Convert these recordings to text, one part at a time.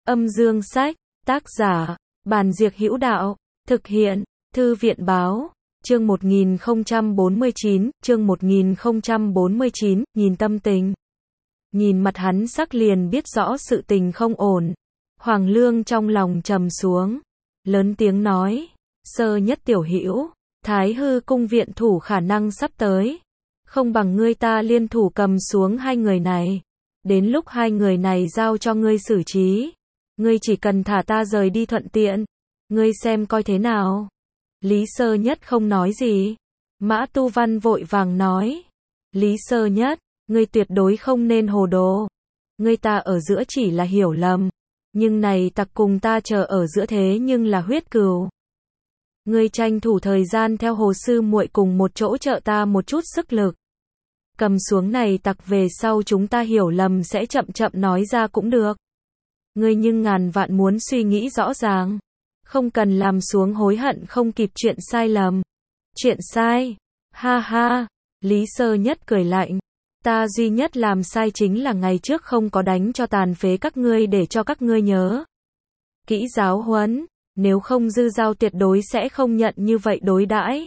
Âm dương sách, tác giả, Bàn Diệc Hữu Đạo, thực hiện, Thư viện báo, chương 1049, nhìn tâm tình. Nhìn mặt hắn sắc liền biết rõ sự tình không ổn. Hoàng Lương trong lòng trầm xuống, lớn tiếng nói, Sơ Nhất tiểu hữu, Thái Hư cung viện thủ khả năng sắp tới. Không bằng ngươi ta liên thủ cầm xuống hai người này. Đến lúc hai người này giao cho ngươi xử trí. Ngươi chỉ cần thả ta rời đi thuận tiện. Ngươi xem coi thế nào. Lý Sơ Nhất không nói gì. Mã Tu Văn vội vàng nói. Lý Sơ Nhất, ngươi tuyệt đối không nên hồ đồ. Ngươi ta ở giữa chỉ là hiểu lầm. Nhưng này tặc cùng ta chờ ở giữa thế nhưng là huyết cừu. Ngươi tranh thủ thời gian theo Hồ sư muội cùng một chỗ trợ ta một chút sức lực. Cầm xuống này tặc về sau chúng ta hiểu lầm sẽ chậm chậm nói ra cũng được. Ngươi nhưng ngàn vạn muốn suy nghĩ rõ ràng. Không cần làm xuống hối hận không kịp chuyện sai lầm. Chuyện sai? Ha ha, Lý Sơ Nhất cười lạnh. Ta duy nhất làm sai chính là ngày trước không có đánh cho tàn phế các ngươi để cho các ngươi nhớ kỹ giáo huấn, nếu không Dư Giao tuyệt đối sẽ không nhận như vậy đối đãi.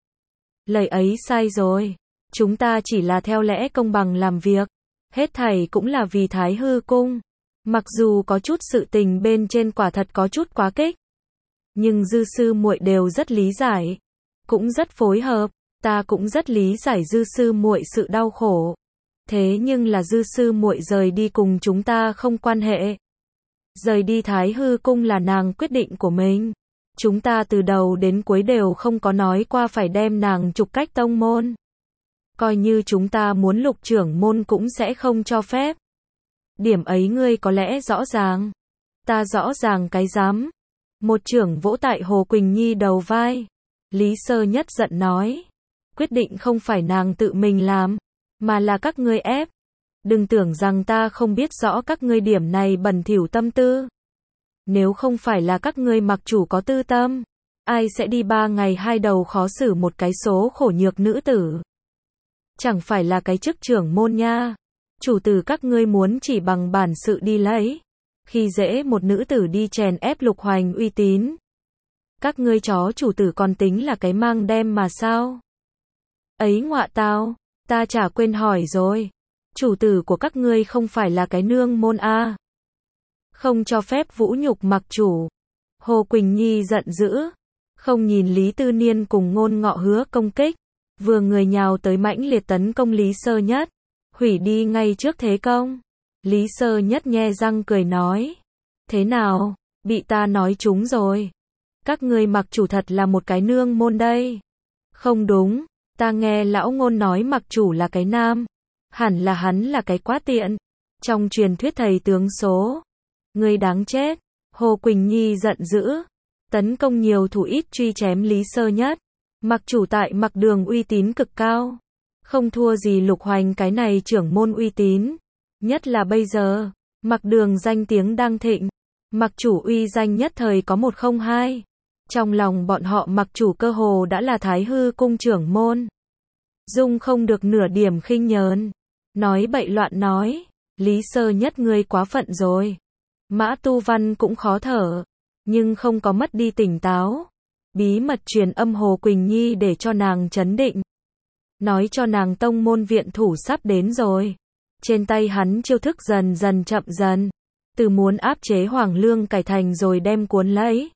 Lời ấy sai rồi, chúng ta chỉ là theo lẽ công bằng làm việc, hết thảy cũng là vì Thái Hư cung. Mặc dù có chút sự tình bên trên quả thật có chút quá kích, nhưng Dư sư muội đều rất lý giải, cũng rất phối hợp, ta cũng rất lý giải Dư sư muội sự đau khổ. Thế nhưng là Dư sư muội rời đi cùng chúng ta không quan hệ. Rời đi Thái Hư cung là nàng quyết định của mình. Chúng ta từ đầu đến cuối đều không có nói qua phải đem nàng trục cách tông môn. Coi như chúng ta muốn lục trưởng môn cũng sẽ không cho phép. Điểm ấy ngươi có lẽ rõ ràng. Ta rõ ràng cái dám. Một trưởng vỗ tại Hồ Quỳnh Nhi đầu vai. Lý Sơ Nhất giận nói. Quyết định không phải nàng tự mình làm, mà là các ngươi ép. Đừng tưởng rằng ta không biết rõ các ngươi điểm này bẩn thỉu tâm tư. Nếu không phải là các ngươi mặc chủ có tư tâm, ai sẽ đi 3 ngày 2 đầu khó xử một cái số khổ nhược nữ tử. Chẳng phải là cái chức trưởng môn nha. Chủ tử các ngươi muốn chỉ bằng bản sự đi lấy. Khi dễ một nữ tử đi chèn ép Lục Hoành uy tín. Các ngươi chó chủ tử còn tính là cái mang đem mà sao? Ấy ngọa tao, ta chả quên hỏi rồi. Chủ tử của các ngươi không phải là cái nương môn a. Không cho phép vũ nhục mặc chủ. Hồ Quỳnh Nhi giận dữ. Không nhìn Lý Tư Niên cùng Ngôn Ngọ Hứa công kích. Vừa người nhào tới mãnh liệt tấn công Lý Sơ Nhất. Hủy đi ngay trước thế công. Lý Sơ Nhất nhe răng cười nói. Thế nào, bị ta nói trúng rồi. Các ngươi mặc chủ thật là một cái nương môn đây. Không đúng, ta nghe lão Ngôn nói mặc chủ là cái nam. Hẳn là hắn là cái quá tiện. Trong truyền thuyết thầy tướng số. Ngươi đáng chết. Hồ Quỳnh Nhi giận dữ. Tấn công nhiều thủ ít truy chém Lý Sơ Nhất. Mặc chủ tại Mặc Đường uy tín cực cao. Không thua gì Lục Hoành cái này trưởng môn uy tín. Nhất là bây giờ, Mặc Đường danh tiếng đang thịnh. Mặc chủ uy danh nhất thời có 102. Trong lòng bọn họ Mặc chủ cơ hồ đã là Thái Hư cung trưởng môn. Dung không được nửa điểm khinh nhờn. Nói bậy loạn nói. Lý Sơ Nhất ngươi quá phận rồi. Mã Tu Văn cũng khó thở. Nhưng không có mất đi tỉnh táo. Bí mật truyền âm Hồ Quỳnh Nhi để cho nàng trấn định. Nói cho nàng tông môn viện thủ sắp đến rồi. Trên tay hắn chiêu thức dần dần chậm dần. Từ muốn áp chế Hoàng Lương cải thành rồi đem cuốn lấy.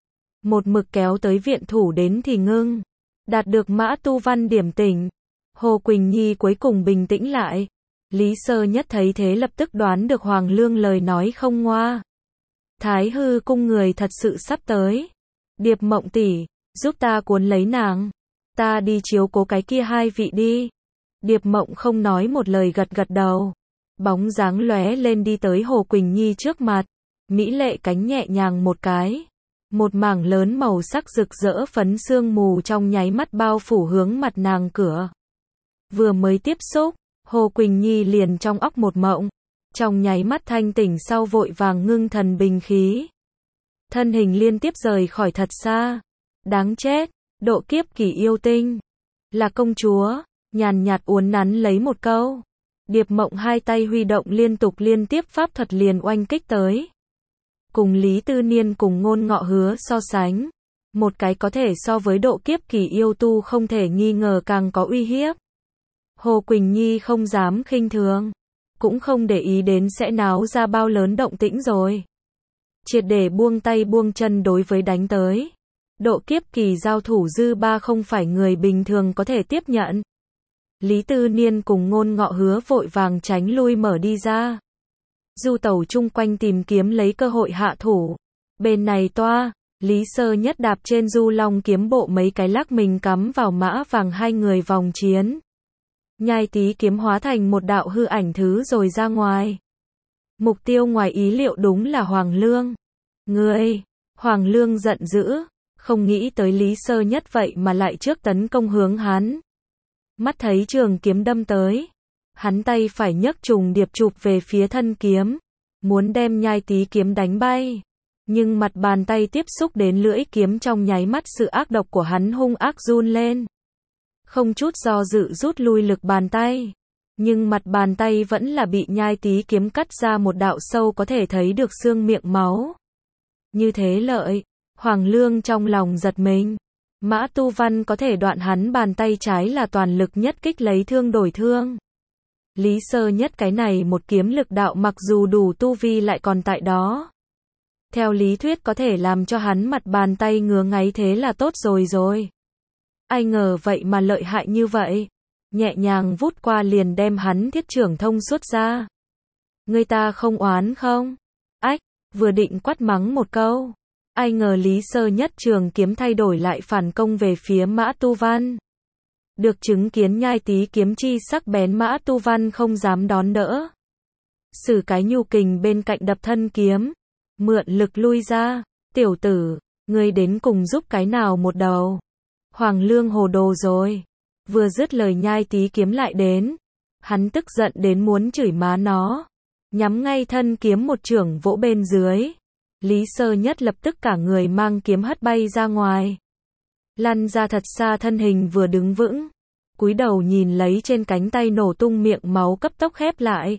Một mực kéo tới viện thủ đến thì ngưng. Đạt được Mã Tu Văn điểm tỉnh. Hồ Quỳnh Nhi cuối cùng bình tĩnh lại. Lý Sơ Nhất thấy thế lập tức đoán được Hoàng Lương lời nói không ngoa. Thái Hư cung người thật sự sắp tới. Điệp Mộng tỷ, giúp ta cuốn lấy nàng. Ta đi chiếu cố cái kia hai vị đi. Điệp Mộng không nói một lời gật gật đầu. Bóng dáng lóe lên đi tới Hồ Quỳnh Nhi trước mặt. Mỹ lệ cánh nhẹ nhàng một cái. Một mảng lớn màu sắc rực rỡ phấn sương mù trong nháy mắt bao phủ hướng mặt nàng cửa. Vừa mới tiếp xúc, Hồ Quỳnh Nhi liền trong óc một mộng. Trong nháy mắt thanh tỉnh sau vội vàng ngưng thần bình khí. Thân hình liên tiếp rời khỏi thật xa. Đáng chết, độ kiếp kỳ yêu tinh. Là công chúa, nhàn nhạt uốn nắn lấy một câu. Điệp Mộng hai tay huy động liên tục liên tiếp pháp thuật liền oanh kích tới. cùng Lý Tư Niên cùng Ngôn Ngọ Hứa so sánh. Một cái có thể so với độ kiếp kỳ yêu tu không thể nghi ngờ càng có uy hiếp. Hồ Quỳnh Nhi không dám khinh thường, cũng không để ý đến sẽ náo ra bao lớn động tĩnh rồi. Triệt để buông tay buông chân đối với đánh tới. Độ kiếp kỳ giao thủ dư ba không phải người bình thường có thể tiếp nhận. Lý Tư Niên cùng Ngôn Ngọ Hứa vội vàng tránh lui mở đi ra. Du tẩu chung quanh tìm kiếm lấy cơ hội hạ thủ. Bên này toa, Lý Sơ Nhất đạp trên du long kiếm bộ mấy cái lắc mình cắm vào mã vàng hai người vòng chiến. Nhai tí kiếm hóa thành một đạo hư ảnh thứ rồi ra ngoài. Mục tiêu ngoài ý liệu đúng là Hoàng Lương. Ngươi! Hoàng Lương giận dữ, không nghĩ tới Lý Sơ Nhất vậy mà lại trước tấn công hướng hắn. Mắt thấy trường kiếm đâm tới, hắn tay phải nhấc trùng điệp chụp về phía thân kiếm, muốn đem nhai tí kiếm đánh bay. Nhưng mặt bàn tay tiếp xúc đến lưỡi kiếm trong nháy mắt sự ác độc của hắn hung ác run lên. Không chút do dự rút lui lực bàn tay. Nhưng mặt bàn tay vẫn là bị nhai tí kiếm cắt ra một đạo sâu có thể thấy được xương miệng máu. Như thế lợi, Hoàng Lương trong lòng giật mình. Mã Tu Văn có thể đoạn hắn bàn tay trái là toàn lực nhất kích lấy thương đổi thương. Lý Sơ Nhất cái này một kiếm lực đạo mặc dù đủ tu vi lại còn tại đó. Theo lý thuyết có thể làm cho hắn mặt bàn tay ngứa ngáy thế là tốt rồi. Ai ngờ vậy mà lợi hại như vậy. Nhẹ nhàng vút qua liền đem hắn thiết trưởng thông suốt ra. Người ta không oán không? Ách, vừa định quát mắng một câu. Ai ngờ Lý Sơ Nhất trường kiếm thay đổi lại phản công về phía Mã Tu Văn. Được chứng kiến nhai tí kiếm chi sắc bén Mã Tu Văn không dám đón đỡ. Sử cái nhu kình bên cạnh đập thân kiếm. Mượn lực lui ra. Tiểu tử, ngươi đến cùng giúp cái nào một đầu. Hoàng Lương hồ đồ rồi. Vừa dứt lời nhai tí kiếm lại đến. Hắn tức giận đến muốn chửi má nó. Nhắm ngay thân kiếm một chưởng vỗ bên dưới. Lý Sơ Nhất lập tức cả người mang kiếm hất bay ra ngoài. Lăn ra thật xa thân hình vừa đứng vững. Cúi đầu nhìn lấy trên cánh tay nổ tung miệng máu cấp tốc khép lại.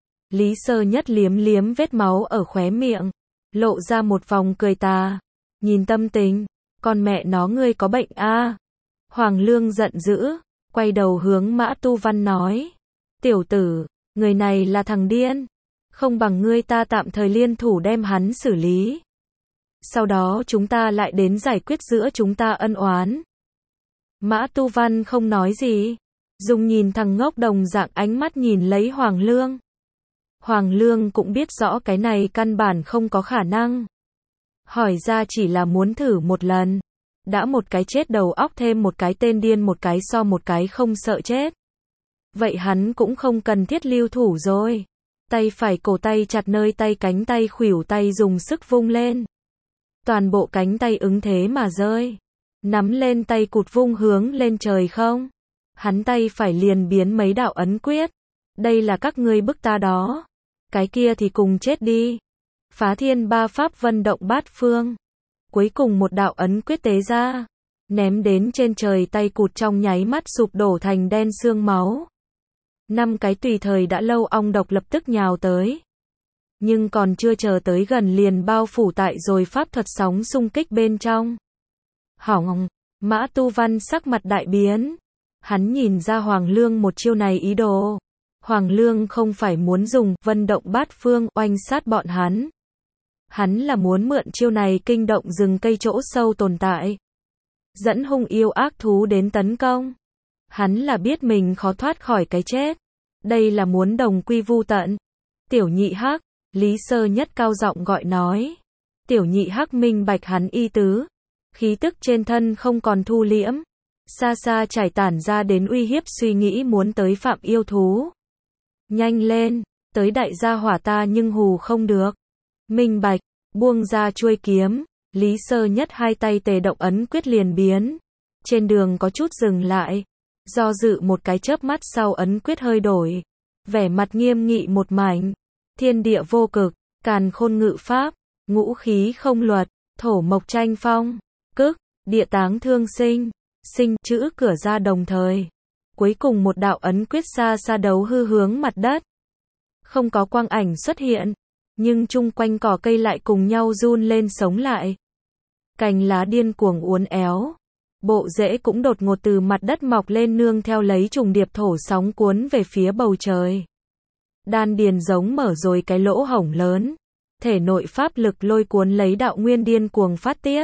Lý Sơ Nhất liếm liếm vết máu ở khóe miệng. Lộ ra một vòng cười tà. Nhìn tâm tình. Con mẹ nó ngươi có bệnh a? Hoàng Lương giận dữ. Quay đầu hướng Mã Tu Văn nói. Tiểu tử, người này là thằng điên. Không bằng ngươi ta tạm thời liên thủ đem hắn xử lý. Sau đó chúng ta lại đến giải quyết giữa chúng ta ân oán. Mã Tu Văn không nói gì. Dùng nhìn thằng ngốc đồng dạng ánh mắt nhìn lấy Hoàng Lương. Hoàng Lương cũng biết rõ cái này căn bản không có khả năng. Hỏi ra chỉ là muốn thử một lần. Đã một cái chết đầu óc thêm một cái tên điên một cái so một cái không sợ chết. Vậy hắn cũng không cần thiết lưu thủ rồi. Tay phải cổ tay chặt nơi tay cánh tay khuỷu tay dùng sức vung lên. Toàn bộ cánh tay ứng thế mà rơi. Nắm lên tay cụt vung hướng lên trời không. Hắn tay phải liền biến mấy đạo ấn quyết. Đây là các ngươi bức ta đó. Cái kia thì cùng chết đi. Phá thiên ba pháp vân động bát phương. Cuối cùng một đạo ấn quyết tế ra. Ném đến trên trời tay cụt trong nháy mắt sụp đổ thành đen xương máu. 5 cái tùy thời đã lâu ong độc lập tức nhào tới. Nhưng còn chưa chờ tới gần liền bao phủ tại rồi pháp thuật sóng xung kích bên trong. Hỏng, Mã Tu Văn sắc mặt đại biến. Hắn nhìn ra Hoàng Lương một chiêu này ý đồ. Hoàng Lương không phải muốn dùng vân động bát phương oanh sát bọn hắn. Hắn là muốn mượn chiêu này kinh động rừng cây chỗ sâu tồn tại. Dẫn hung yêu ác thú đến tấn công. Hắn là biết mình khó thoát khỏi cái chết. Đây là muốn đồng quy vu tận. Tiểu nhị hắc, Lý Sơ Nhất cao giọng gọi nói. Tiểu nhị hắc minh bạch hắn y tứ. Khí tức trên thân không còn thu liễm. Xa xa trải tản ra đến uy hiếp suy nghĩ muốn tới phạm yêu thú. Nhanh lên, tới đại gia hỏa ta nhưng hù không được. Minh bạch, buông ra chuôi kiếm. Lý Sơ Nhất hai tay tề động ấn quyết liền biến. Trên đường có chút dừng lại. Do dự một cái chớp mắt sau ấn quyết hơi đổi. Vẻ mặt nghiêm nghị một mảnh. Thiên địa vô cực, càn khôn ngự pháp, ngũ khí không luật, thổ mộc tranh phong, cức, địa táng thương sinh, sinh chữ cửa ra đồng thời. Cuối cùng một đạo ấn quyết xa xa đấu hư hướng mặt đất. Không có quang ảnh xuất hiện. Nhưng chung quanh cỏ cây lại cùng nhau run lên sống lại. Cành lá điên cuồng uốn éo. Bộ rễ cũng đột ngột từ mặt đất mọc lên nương theo lấy trùng điệp thổ sóng cuốn về phía bầu trời. Đan điền giống mở rồi cái lỗ hổng lớn. Thể nội pháp lực lôi cuốn lấy đạo nguyên điên cuồng phát tiết.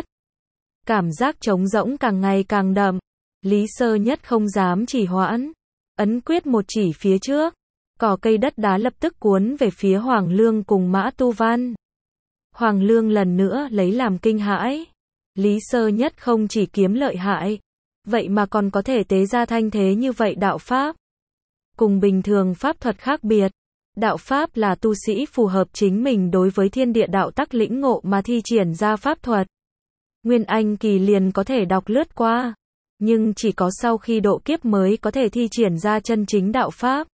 Cảm giác trống rỗng càng ngày càng đậm. Lý Sơ Nhất không dám trì hoãn. Ấn quyết một chỉ phía trước. Cỏ cây đất đá lập tức cuốn về phía Hoàng Lương cùng Mã Tu Văn. Hoàng Lương lần nữa lấy làm kinh hãi. Lý Sơ Nhất không chỉ kiếm lợi hại, vậy mà còn có thể tế ra thanh thế như vậy đạo pháp. Cùng bình thường pháp thuật khác biệt, đạo pháp là tu sĩ phù hợp chính mình đối với thiên địa đạo tắc lĩnh ngộ mà thi triển ra pháp thuật. Nguyên Anh kỳ liền có thể đọc lướt qua, nhưng chỉ có sau khi độ kiếp mới có thể thi triển ra chân chính đạo pháp.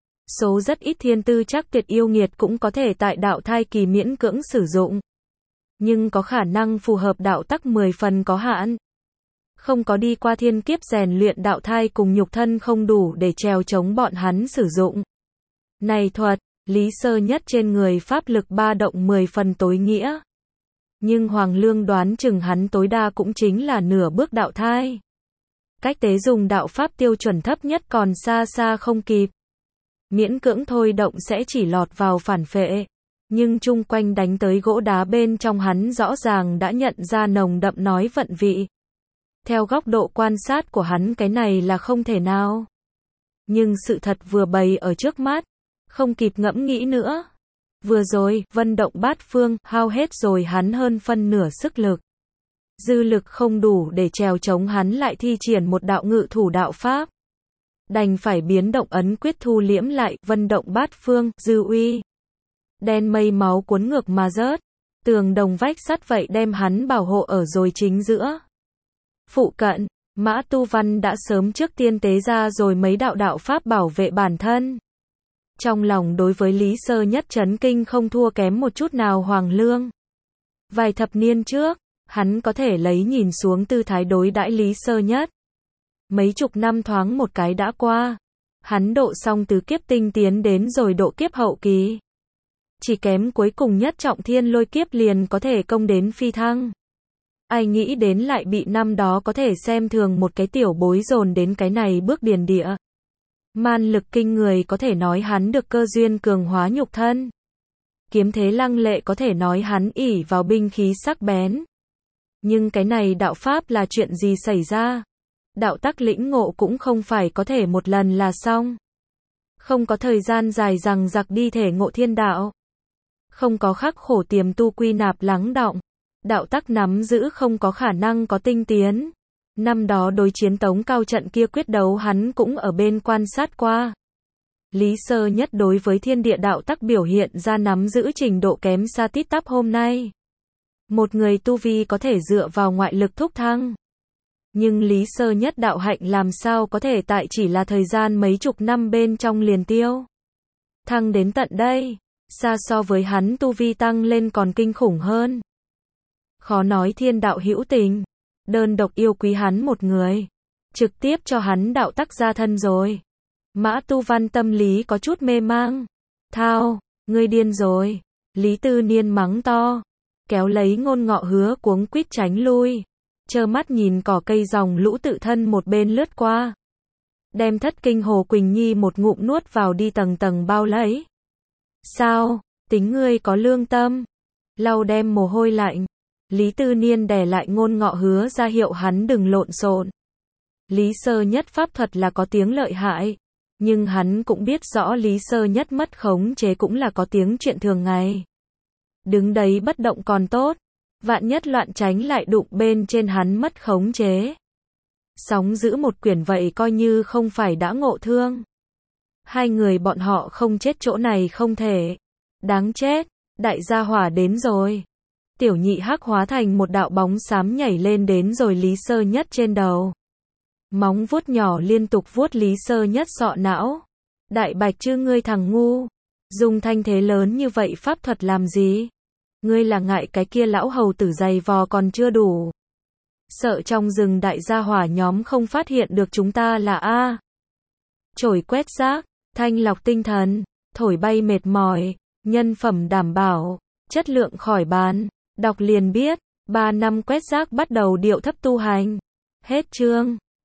Số rất ít thiên tư chắc tuyệt yêu nghiệt cũng có thể tại đạo thai kỳ miễn cưỡng sử dụng. Nhưng có khả năng phù hợp đạo tắc 10 phần có hạn. Không có đi qua thiên kiếp rèn luyện đạo thai cùng nhục thân không đủ để trèo chống bọn hắn sử dụng. Này thuật, Lý Sơ Nhất trên người pháp lực ba động 10 phần tối nghĩa. Nhưng Hoàng Lương đoán chừng hắn tối đa cũng chính là nửa bước đạo thai. Cách tế dùng đạo pháp tiêu chuẩn thấp nhất còn xa xa không kịp. Miễn cưỡng thôi động sẽ chỉ lọt vào phản phệ. Nhưng chung quanh đánh tới gỗ đá bên trong hắn rõ ràng đã nhận ra nồng đậm nói vận vị. Theo góc độ quan sát của hắn cái này là không thể nào. Nhưng sự thật vừa bày ở trước mắt, không kịp ngẫm nghĩ nữa. Vừa rồi, vân động bát phương, hao hết rồi hắn hơn phân nửa sức lực. Dư lực không đủ để trèo chống hắn lại thi triển một đạo ngự thủ đạo pháp. Đành phải biến động ấn quyết thu liễm lại, vân động bát phương, dư uy. Đen mây máu cuốn ngược mà rớt. Tường đồng vách sắt vậy đem hắn bảo hộ ở rồi chính giữa. Phụ cận, Mã Tu Văn đã sớm trước tiên tế ra rồi mấy đạo pháp bảo vệ bản thân. Trong lòng đối với Lý Sơ Nhất chấn kinh không thua kém một chút nào Hoàng Lương. Vài thập niên trước, hắn có thể lấy nhìn xuống tư thái đối đãi Lý Sơ Nhất. Mấy chục năm thoáng một cái đã qua. Hắn độ xong tứ kiếp tinh tiến đến rồi độ kiếp hậu kỳ. Chỉ kém cuối cùng nhất trọng thiên lôi kiếp liền có thể công đến phi thăng. Ai nghĩ đến lại bị năm đó có thể xem thường một cái tiểu bối dồn đến cái này bước điền địa. Man lực kinh người có thể nói hắn được cơ duyên cường hóa nhục thân. Kiếm thế lăng lệ có thể nói hắn ỷ vào binh khí sắc bén. Nhưng cái này đạo pháp là chuyện gì xảy ra? Đạo tắc lĩnh ngộ cũng không phải có thể một lần là xong. Không có thời gian dài rằng giặc đi thể ngộ thiên đạo. Không có khắc khổ tiềm tu quy nạp lắng đọng. Đạo tắc nắm giữ không có khả năng có tinh tiến. Năm đó đối chiến Tống Cao trận kia quyết đấu hắn cũng ở bên quan sát qua. Lý Sơ Nhất đối với thiên địa đạo tắc biểu hiện ra nắm giữ trình độ kém xa tít tắp hôm nay. Một người tu vi có thể dựa vào ngoại lực thúc thăng. Nhưng Lý Sơ Nhất đạo hạnh làm sao có thể tại chỉ là thời gian mấy chục năm bên trong liền tiêu. Thăng đến tận đây, xa so với hắn tu vi tăng lên còn kinh khủng hơn. Khó nói thiên đạo hữu tình, đơn độc yêu quý hắn một người, trực tiếp cho hắn đạo tắc ra thân rồi. Mã Tu Văn tâm lý có chút mê mang. Thao, ngươi điên rồi. Lý Tư Niên mắng to, kéo lấy Ngôn Ngọ Hứa cuống quýt tránh lui, trơ mắt nhìn cỏ cây dòng lũ tự thân một bên lướt qua. Đem Thất Kinh Hồ Quỳnh Nhi một ngụm nuốt vào đi tầng tầng bao lấy. Sao, tính ngươi có lương tâm. Lau đem mồ hôi lạnh. Lý Tư Niên đè lại Ngôn Ngọ Hứa ra hiệu hắn đừng lộn xộn. Lý Sơ Nhất pháp thuật là có tiếng lợi hại, nhưng hắn cũng biết rõ Lý Sơ Nhất mất khống chế cũng là có tiếng chuyện thường ngày. Đứng đấy bất động còn tốt, vạn nhất loạn tránh lại đụng bên trên hắn mất khống chế. Sóng giữ một quyển vậy coi như không phải đã ngộ thương. Hai người bọn họ không chết chỗ này không thể. Đáng chết, đại gia hỏa đến rồi. Tiểu Nhị Hắc hóa thành một đạo bóng xám nhảy lên đến rồi Lý Sơ Nhất trên đầu. Móng vuốt nhỏ liên tục vuốt Lý Sơ Nhất sọ não. Đại Bạch chứ ngươi thằng ngu, dùng thanh thế lớn như vậy pháp thuật làm gì? Ngươi là ngại cái kia lão hầu tử dày vò còn chưa đủ. Sợ trong rừng đại gia hỏa nhóm không phát hiện được chúng ta là A. Chổi quét rác, thanh lọc tinh thần, thổi bay mệt mỏi, nhân phẩm đảm bảo, chất lượng khỏi bàn. Đọc liền biết, 3 năm quét rác bắt đầu điệu thấp tu hành. Hết chương.